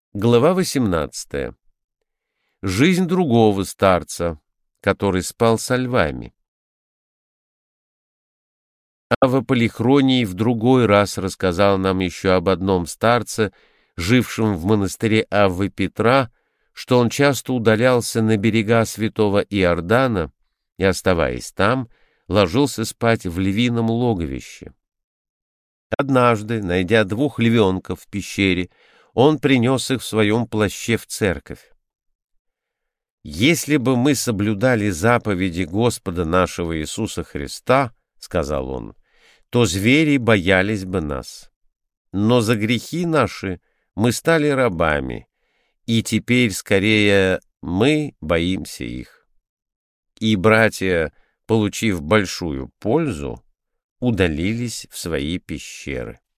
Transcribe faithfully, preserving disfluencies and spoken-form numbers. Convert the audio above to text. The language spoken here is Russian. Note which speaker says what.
Speaker 1: Глава восемнадцатая. Жизнь другого старца, который спал со львами. Ава Полихроний в другой раз рассказал нам еще об одном старце, жившем в монастыре Аввы Петра, что он часто удалялся на берега святого Иордана и, оставаясь там, ложился спать в львином логовище. Однажды, найдя двух львенков в пещере, он принес их в своем плаще в церковь. «Если бы мы соблюдали заповеди Господа нашего Иисуса Христа, — сказал он, — то звери боялись бы нас. Но за грехи наши мы стали рабами, и теперь скорее мы боимся их». И братья, получив большую пользу, удалились в свои пещеры.